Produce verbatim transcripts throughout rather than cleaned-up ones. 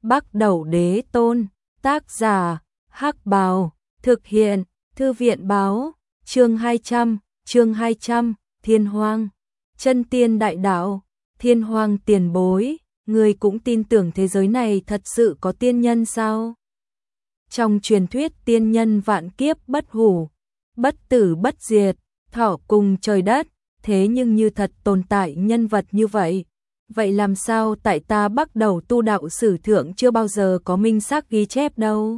Bắc Đẩu Đế Tôn, tác giả, Hắc Bào, thực hiện, Thư viện báo, chương hai trăm, chương hai trăm, Thiên Hoang, chân tiên đại đạo, Thiên Hoang tiền bối, người cũng tin tưởng thế giới này thật sự có tiên nhân sao? Trong truyền thuyết tiên nhân vạn kiếp bất hủ, bất tử bất diệt, thọ cùng trời đất, thế nhưng như thật tồn tại nhân vật như vậy. Vậy làm sao tại ta Bắc Đẩu tu đạo sử thượng chưa bao giờ có minh xác ghi chép đâu?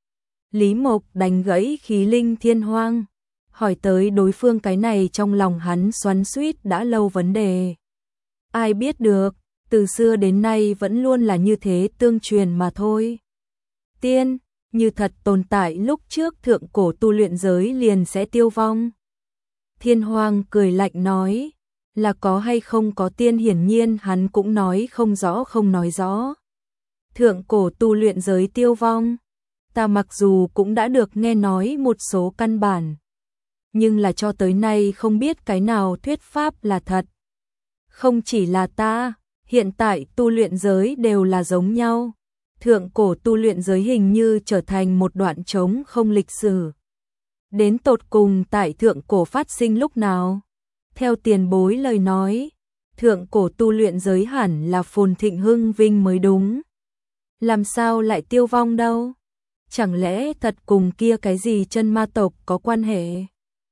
Lý Mộc đánh gãy khí linh Thiên Hoang, hỏi tới đối phương cái này trong lòng hắn xoắn xuýt đã lâu vấn đề. Ai biết được, từ xưa đến nay vẫn luôn là như thế tương truyền mà thôi. Tiên, như thật tồn tại lúc trước thượng cổ tu luyện giới liền sẽ tiêu vong. Thiên Hoang cười lạnh nói, là có hay không có tiên hiển nhiên hắn cũng nói không rõ không nói rõ. Thượng cổ tu luyện giới tiêu vong, ta mặc dù cũng đã được nghe nói một số căn bản, nhưng là cho tới nay không biết cái nào thuyết pháp là thật. Không chỉ là ta, hiện tại tu luyện giới đều là giống nhau. Thượng cổ tu luyện giới hình như trở thành một đoạn trống không lịch sử. Đến tột cùng tại thượng cổ phát sinh lúc nào? Theo tiền bối lời nói, thượng cổ tu luyện giới hẳn là phồn thịnh hưng vinh mới đúng. Làm sao lại tiêu vong đâu? Chẳng lẽ thật cùng kia cái gì chân ma tộc có quan hệ?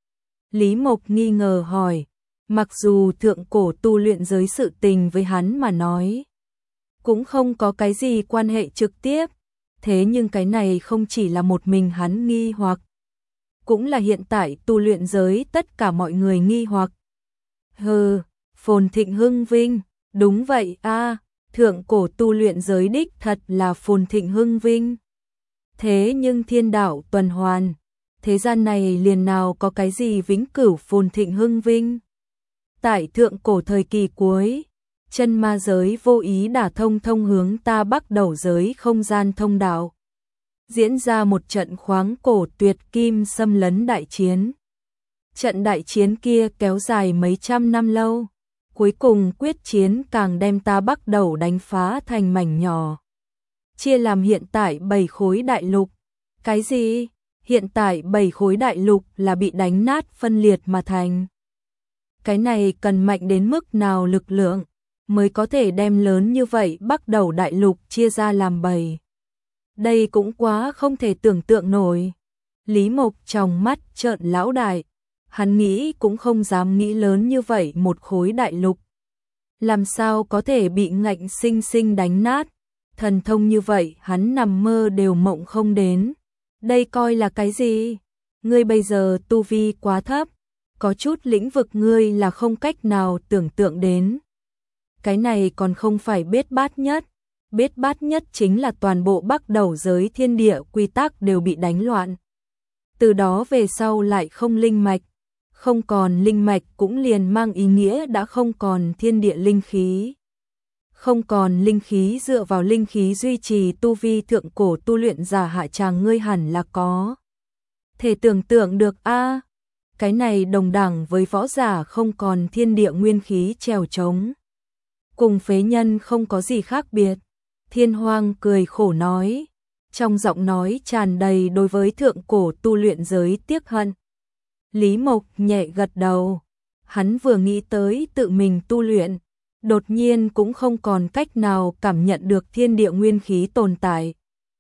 Lý Mộc nghi ngờ hỏi, mặc dù thượng cổ tu luyện giới sự tình với hắn mà nói, cũng không có cái gì quan hệ trực tiếp, thế nhưng cái này không chỉ là một mình hắn nghi hoặc, cũng là hiện tại tu luyện giới tất cả mọi người nghi hoặc. Hừ, phồn thịnh hưng vinh, đúng vậy a, thượng cổ tu luyện giới đích thật là phồn thịnh hưng vinh. Thế nhưng thiên đạo tuần hoàn, thế gian này liền nào có cái gì vĩnh cửu phồn thịnh hưng vinh. Tại thượng cổ thời kỳ cuối, chân ma giới vô ý đả thông thông hướng ta Bắc Đẩu giới không gian thông đạo. Diễn ra một trận khoáng cổ tuyệt kim xâm lấn đại chiến. Trận đại chiến kia kéo dài mấy trăm năm lâu, cuối cùng quyết chiến càng đem ta Bắc Đẩu đánh phá thành mảnh nhỏ. Chia làm hiện tại bảy khối đại lục. Cái gì? Hiện tại bảy khối đại lục là bị đánh nát phân liệt mà thành. Cái này cần mạnh đến mức nào lực lượng mới có thể đem lớn như vậy Bắc Đẩu đại lục chia ra làm bảy. Đây cũng quá không thể tưởng tượng nổi. Lý Mộc trong mắt trợn lão đại, hắn nghĩ cũng không dám nghĩ lớn như vậy một khối đại lục. Làm sao có thể bị ngạnh sinh sinh đánh nát, thần thông như vậy hắn nằm mơ đều mộng không đến. Đây coi là cái gì? Ngươi bây giờ tu vi quá thấp, có chút lĩnh vực ngươi là không cách nào tưởng tượng đến. Cái này còn không phải biết bát nhất, biết bát nhất chính là toàn bộ Bắc Đẩu giới thiên địa quy tắc đều bị đánh loạn. Từ đó về sau lại không linh mạch, không còn linh mạch cũng liền mang ý nghĩa đã không còn thiên địa linh khí. Không còn linh khí dựa vào linh khí duy trì tu vi thượng cổ tu luyện giả hạ tràng ngươi hẳn là có thể tưởng tượng được a, cái này đồng đẳng với võ giả không còn thiên địa nguyên khí trèo trống. Cùng phế nhân không có gì khác biệt. Thiên Hoang cười khổ nói, trong giọng nói tràn đầy đối với thượng cổ tu luyện giới tiếc hận. Lý Mộc nhẹ gật đầu, hắn vừa nghĩ tới tự mình tu luyện, đột nhiên cũng không còn cách nào cảm nhận được thiên địa nguyên khí tồn tại.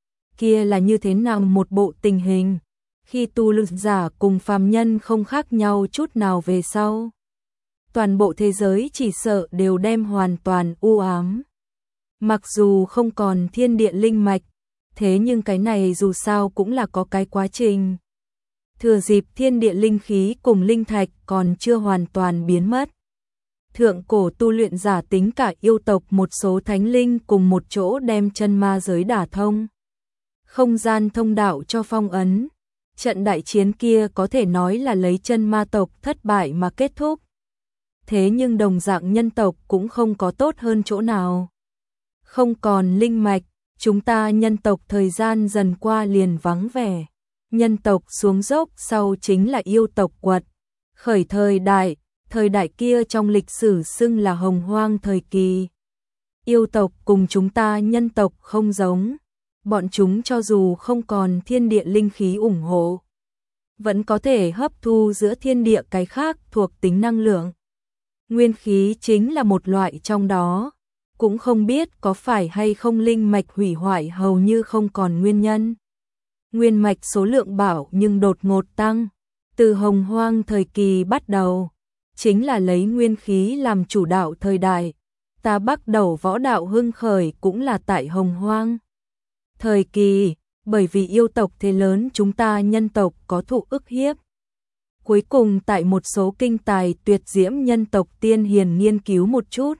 Kia là như thế nào một bộ tình hình, khi tu luyện giả cùng phàm nhân không khác nhau chút nào về sau. Toàn bộ thế giới chỉ sợ đều đem hoàn toàn u ám. Mặc dù không còn thiên địa linh mạch, thế nhưng cái này dù sao cũng là có cái quá trình. Thừa dịp thiên địa linh khí cùng linh thạch còn chưa hoàn toàn biến mất. Thượng cổ tu luyện giả tính cả yêu tộc một số thánh linh cùng một chỗ đem chân ma giới đả thông. Không gian thông đạo cho phong ấn. Trận đại chiến kia có thể nói là lấy chân ma tộc thất bại mà kết thúc. Thế nhưng đồng dạng nhân tộc cũng không có tốt hơn chỗ nào. Không còn linh mạch, chúng ta nhân tộc thời gian dần qua liền vắng vẻ. Nhân tộc xuống dốc sau chính là yêu tộc quật. Khởi thời đại, thời đại kia trong lịch sử xưng là hồng hoang thời kỳ. Yêu tộc cùng chúng ta nhân tộc không giống, bọn chúng cho dù không còn thiên địa linh khí ủng hộ, vẫn có thể hấp thu giữa thiên địa cái khác thuộc tính năng lượng. Nguyên khí chính là một loại trong đó, cũng không biết có phải hay không linh mạch hủy hoại hầu như không còn nguyên nhân. Nguyên mạch số lượng bảo nhưng đột ngột tăng, từ Hồng Hoang thời kỳ bắt đầu, chính là lấy nguyên khí làm chủ đạo thời đại. Ta bắt đầu võ đạo hưng khởi cũng là tại Hồng Hoang thời kỳ, bởi vì yêu tộc thế lớn chúng ta nhân tộc có thụ ức hiếp. Cuối cùng tại một số kinh tài tuyệt diễm nhân tộc tiên hiền nghiên cứu một chút,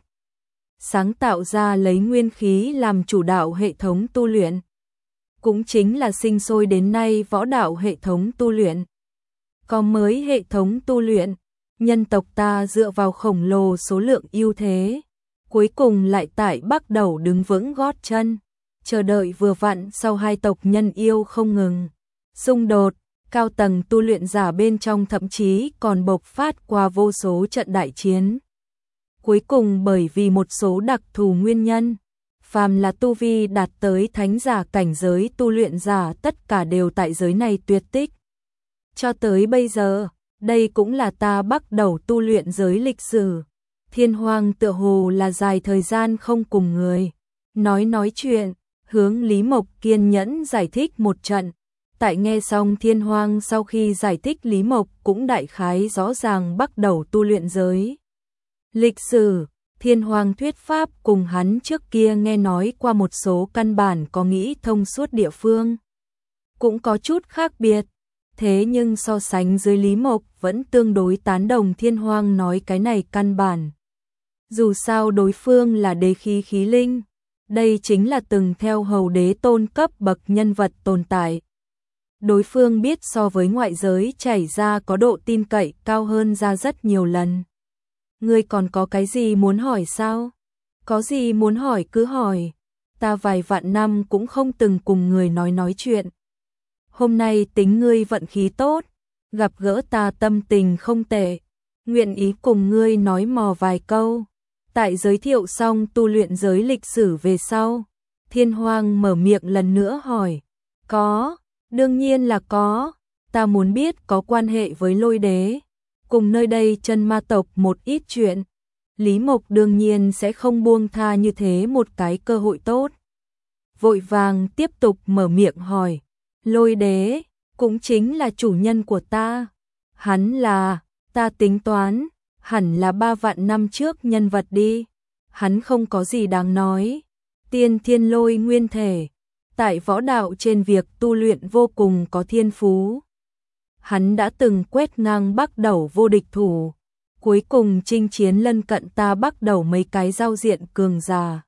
sáng tạo ra lấy nguyên khí làm chủ đạo hệ thống tu luyện. Cũng chính là sinh sôi đến nay võ đạo hệ thống tu luyện. Có mới hệ thống tu luyện, nhân tộc ta dựa vào khổng lồ số lượng ưu thế, cuối cùng lại tại bắt đầu đứng vững gót chân, chờ đợi vừa vặn sau hai tộc nhân yêu không ngừng xung đột, cao tầng tu luyện giả bên trong thậm chí còn bộc phát qua vô số trận đại chiến. Cuối cùng bởi vì một số đặc thù nguyên nhân, phàm là tu vi đạt tới thánh giả cảnh giới tu luyện giả tất cả đều tại giới này tuyệt tích. Cho tới bây giờ, đây cũng là ta bắt đầu tu luyện giới lịch sử. Thiên Hoang tựa hồ là dài thời gian không cùng người nói nói chuyện, hướng Lý Mộc kiên nhẫn giải thích một trận. Tại nghe xong Thiên Hoang sau khi giải thích, Lý Mộc cũng đại khái rõ ràng bắt đầu tu luyện giới lịch sử. Thiên Hoang thuyết pháp cùng hắn trước kia nghe nói qua một số căn bản có nghĩ thông suốt địa phương, cũng có chút khác biệt. Thế nhưng so sánh dưới Lý Mộc vẫn tương đối tán đồng Thiên Hoang nói cái này căn bản. Dù sao đối phương là đế khí khí linh, đây chính là từng theo hầu đế tôn cấp bậc nhân vật tồn tại. Đối phương biết so với ngoại giới chảy ra có độ tin cậy cao hơn ra rất nhiều lần. Ngươi còn có cái gì muốn hỏi sao? Có gì muốn hỏi cứ hỏi. Ta vài vạn năm cũng không từng cùng người nói nói chuyện. Hôm nay tính ngươi vận khí tốt, gặp gỡ ta tâm tình không tệ, nguyện ý cùng ngươi nói mò vài câu. Tại giới thiệu xong tu luyện giới lịch sử về sau, Thiên Hoang mở miệng lần nữa hỏi. Có, đương nhiên là có, ta muốn biết có quan hệ với Lôi Đế, cùng nơi đây chân ma tộc một ít chuyện. Lý Mộc đương nhiên sẽ không buông tha như thế một cái cơ hội tốt. Vội vàng tiếp tục mở miệng hỏi. Lôi Đế, cũng chính là chủ nhân của ta. Hắn là, ta tính toán, hẳn là ba vạn năm trước nhân vật đi. Hắn không có gì đáng nói. Tiên thiên lôi nguyên thể, tại võ đạo trên việc tu luyện vô cùng có thiên phú. Hắn đã từng quét ngang Bắc Đầu vô địch thủ, cuối cùng chinh chiến lân cận ta Bắc Đầu mấy cái giao diện cường giả.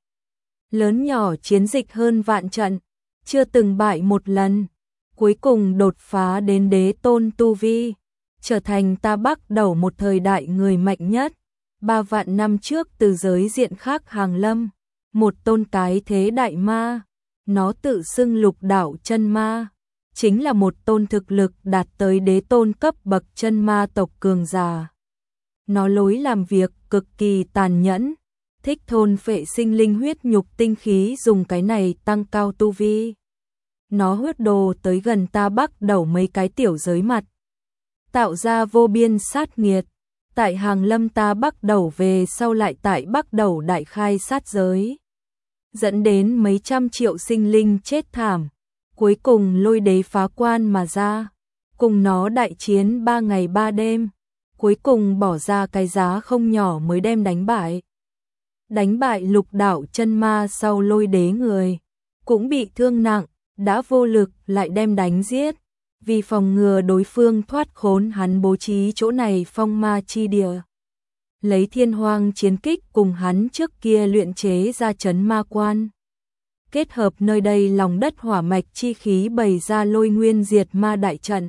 Lớn nhỏ chiến dịch hơn vạn trận, chưa từng bại một lần, cuối cùng đột phá đến đế tôn tu vi, trở thành ta Bắc Đầu một thời đại người mạnh nhất. Ba vạn năm trước từ giới diện khác hàng lâm, một tôn cái thế đại ma, nó tự xưng lục đạo chân ma, chính là một tôn thực lực đạt tới đế tôn cấp bậc chân ma tộc cường giả. Nó lối làm việc cực kỳ tàn nhẫn, thích thôn phệ sinh linh huyết nhục tinh khí, dùng cái này tăng cao tu vi. Nó huyết đồ tới gần ta Bắc Đầu mấy cái tiểu giới mặt, tạo ra vô biên sát nghiệt. Tại hàng lâm ta Bắc Đầu về sau lại tại Bắc Đầu đại khai sát giới, dẫn đến mấy trăm triệu sinh linh chết thảm. Cuối cùng Lôi Đế phá quan mà ra, cùng nó đại chiến ba ngày ba đêm, cuối cùng bỏ ra cái giá không nhỏ mới đem đánh bại. Đánh bại lục đạo chân ma sau, Lôi Đế người cũng bị thương nặng, đã vô lực lại đem đánh giết. Vì phòng ngừa đối phương thoát khốn, hắn bố trí chỗ này phong ma chi địa, lấy Thiên Hoang chiến kích cùng hắn trước kia luyện chế ra trấn ma quan, kết hợp nơi đây lòng đất hỏa mạch chi khí bày ra lôi nguyên diệt ma đại trận,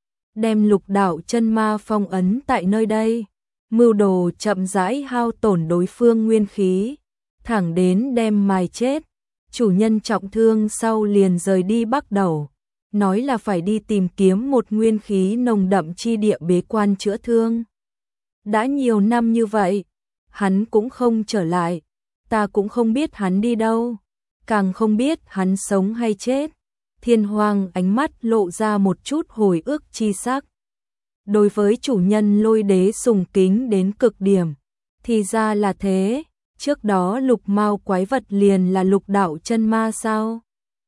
đem lục đạo chân ma phong ấn tại nơi đây, mưu đồ chậm rãi hao tổn đối phương nguyên khí, thẳng đến đem mài chết. Chủ nhân trọng thương sau liền rời đi Bắc Đầu, nói là phải đi tìm kiếm một nguyên khí nồng đậm chi địa bế quan chữa thương. Đã nhiều năm như vậy, hắn cũng không trở lại. ta cũng không biết hắn đi đâu, càng không biết hắn sống hay chết. Thiên Hoang ánh mắt lộ ra một chút hồi ức chi sắc. Đối với chủ nhân Lôi Đế sùng kính đến cực điểm. Thì ra là thế, trước đó lục mao quái vật liền là lục đạo chân ma sao?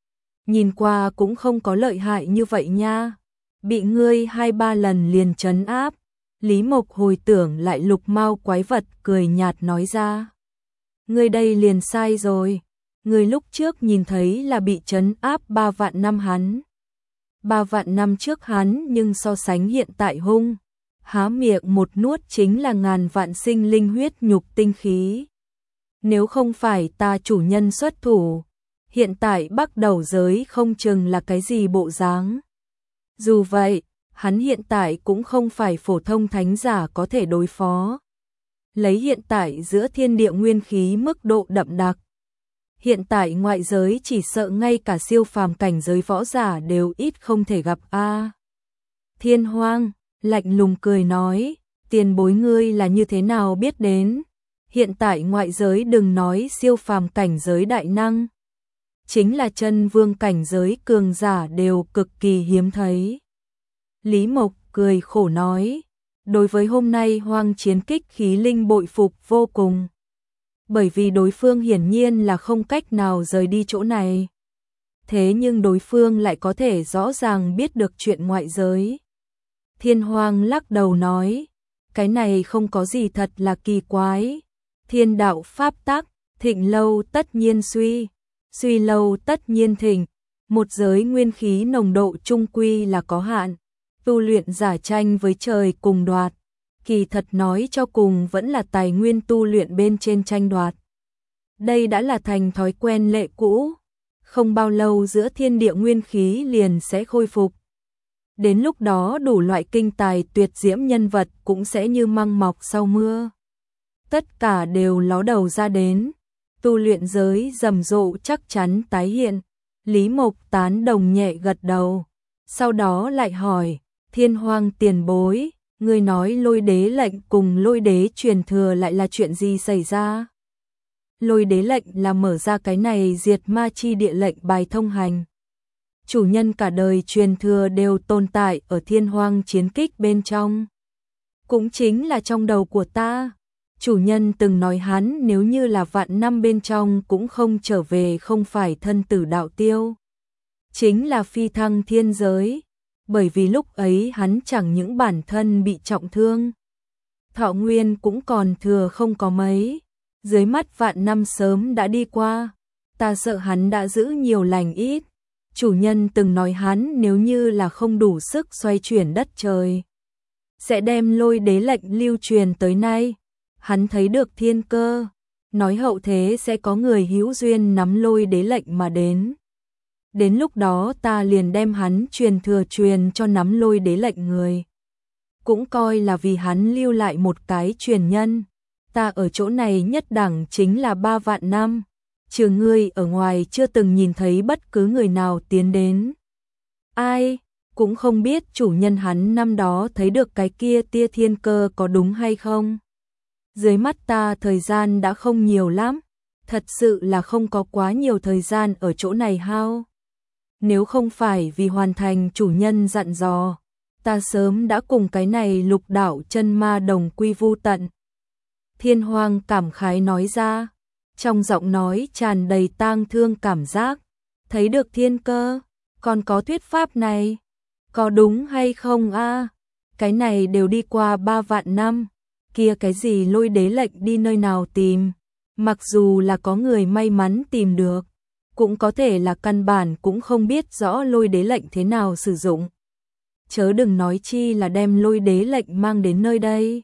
Nhìn qua cũng không có lợi hại như vậy nha. Bị ngươi hai ba lần liền trấn áp. Lý Mộc hồi tưởng lại lục mao quái vật cười nhạt nói ra. Ngươi đây liền sai rồi. Ngươi lúc trước nhìn thấy là bị trấn áp ba vạn năm hắn. Ba vạn năm trước hắn nhưng so sánh hiện tại hung. Há miệng một nuốt chính là ngàn vạn sinh linh huyết nhục tinh khí. Nếu không phải ta chủ nhân xuất thủ, hiện tại Bắc Đầu giới không chừng là cái gì bộ dáng. Dù vậy, hắn hiện tại cũng không phải phổ thông thánh giả có thể đối phó. Lấy hiện tại giữa thiên địa nguyên khí mức độ đậm đặc. Hiện tại ngoại giới chỉ sợ ngay cả siêu phàm cảnh giới võ giả đều ít không thể gặp a. Thiên Hoang lạnh lùng cười nói, tiền bối ngươi là như thế nào biết đến? Hiện tại ngoại giới đừng nói siêu phàm cảnh giới đại năng, chính là chân vương cảnh giới cường giả đều cực kỳ hiếm thấy. Lý Mộc cười khổ nói, đối với hôm nay Hoang chiến kích khí linh bội phục vô cùng. Bởi vì đối phương hiển nhiên là không cách nào rời đi chỗ này. Thế nhưng đối phương lại có thể rõ ràng biết được chuyện ngoại giới. Thiên Hoang lắc đầu nói, cái này không có gì thật là kỳ quái. Thiên đạo pháp tắc, thịnh lâu tất nhiên suy, suy lâu tất nhiên thịnh. Một giới nguyên khí nồng độ trung quy là có hạn. Tu luyện giả tranh với trời cùng đoạt. Kỳ thật nói cho cùng vẫn là tài nguyên tu luyện bên trên tranh đoạt. Đây đã là thành thói quen lệ cũ. Không bao lâu giữa thiên địa nguyên khí liền sẽ khôi phục. Đến lúc đó đủ loại kinh tài tuyệt diễm nhân vật cũng sẽ như măng mọc sau mưa. Tất cả đều ló đầu ra đến. Tu luyện giới rầm rộ chắc chắn tái hiện. Lý Mộc tán đồng nhẹ gật đầu. Sau đó lại hỏi, Thiên Hoang tiền bối, ngươi nói Lôi Đế lệnh cùng Lôi Đế truyền thừa lại là chuyện gì xảy ra? Lôi Đế lệnh là mở ra cái này diệt ma chi địa lệnh bài thông hành. Chủ nhân cả đời truyền thừa đều tồn tại ở Thiên Hoang chiến kích bên trong. Cũng chính là trong đầu của ta. Chủ nhân từng nói hắn nếu như là vạn năm bên trong cũng không trở về không phải thân tử đạo tiêu. Chính là phi thăng thiên giới. Bởi vì lúc ấy hắn chẳng những bản thân bị trọng thương. Thọ nguyên cũng còn thừa không có mấy. Dưới mắt vạn năm sớm đã đi qua. Ta sợ hắn đã giữ nhiều lành ít. Chủ nhân từng nói hắn nếu như là không đủ sức xoay chuyển đất trời, sẽ đem Lôi Đế lệnh lưu truyền tới nay. Hắn thấy được thiên cơ, nói hậu thế sẽ có người hữu duyên nắm Lôi Đế lệnh mà đến. Đến lúc đó ta liền đem hắn truyền thừa truyền cho nắm Lôi Đế lệnh người. Cũng coi là vì hắn lưu lại một cái truyền nhân. Ta ở chỗ này nhất đẳng chính là ba vạn năm. Trừ ngươi ở ngoài chưa từng nhìn thấy bất cứ người nào tiến đến. Ai, cũng không biết chủ nhân hắn năm đó thấy được cái kia tia thiên cơ có đúng hay không. Dưới mắt ta thời gian đã không nhiều lắm. Thật sự là không có quá nhiều thời gian ở chỗ này hao. Nếu không phải vì hoàn thành chủ nhân dặn dò, ta sớm đã cùng cái này lục đạo chân ma đồng quy vu tận. Thiên Hoang cảm khái nói ra. Trong giọng nói tràn đầy tang thương cảm giác. Thấy được thiên cơ, còn có thuyết pháp này. Có đúng hay không a? Cái này đều đi qua ba vạn năm. Kia cái gì Lôi Đế lệnh đi nơi nào tìm? Mặc dù là có người may mắn tìm được, cũng có thể là căn bản cũng không biết rõ Lôi Đế lệnh thế nào sử dụng. Chớ đừng nói chi là đem Lôi Đế lệnh mang đến nơi đây.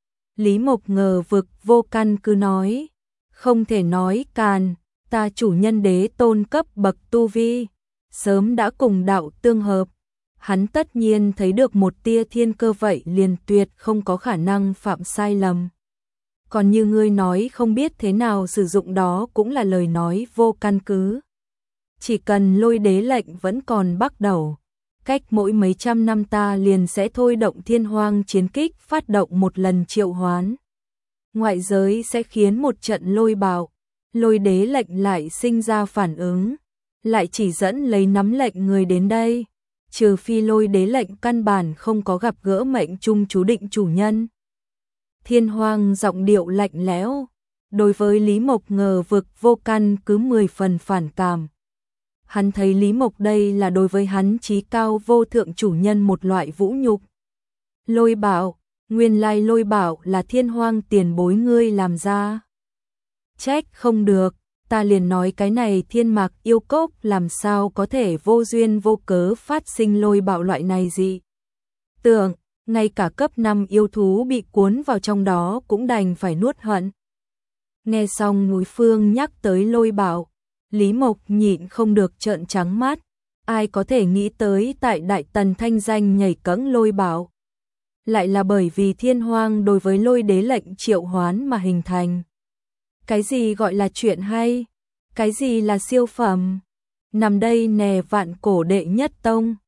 Lý Mộc ngờ vực vô căn cứ nói. Không thể nói càn, ta chủ nhân đế tôn cấp bậc tu vi, sớm đã cùng đạo tương hợp. Hắn tất nhiên thấy được một tia thiên cơ vậy liền tuyệt không có khả năng phạm sai lầm. Còn như ngươi nói không biết thế nào sử dụng đó cũng là lời nói vô căn cứ. Chỉ cần Lôi Đế lệnh vẫn còn bắt đầu, cách mỗi mấy trăm năm ta liền sẽ thôi động Thiên Hoang chiến kích phát động một lần triệu hoán. Ngoại giới sẽ khiến một trận lôi bạo, Lôi đế lệnh lại sinh ra phản ứng, lại chỉ dẫn lấy nắm lệnh người đến đây, trừ phi lôi đế lệnh căn bản không có gặp gỡ mệnh trung chú định chủ nhân. Thiên Hoang giọng điệu lạnh lẽo, đối với Lý Mộc ngờ vực vô căn cứ mười phần phản cảm. Hắn thấy Lý Mộc đây là đối với hắn chí cao vô thượng chủ nhân một loại vũ nhục. Lôi Bảo, nguyên lai Lôi Bảo là Thiên Hoang tiền bối ngươi làm ra. Trách không được, ta liền nói cái này Thiên Mạc yêu cốc làm sao có thể vô duyên vô cớ phát sinh Lôi Bảo loại này gì. Tưởng, ngay cả cấp năm yêu thú bị cuốn vào trong đó cũng đành phải nuốt hận. Nghe xong Núi Phương nhắc tới Lôi Bảo, Lý Mộc nhịn không được trợn trắng mắt, ai có thể nghĩ tới tại Đại Tần thanh danh nhảy cẫng Lôi Bảo. Lại là bởi vì Thiên Hoang đối với lôi đế lệnh triệu hoán mà hình thành. Cái gì gọi là chuyện hay? Cái gì là siêu phẩm? Nằm đây nè vạn cổ đệ nhất tông,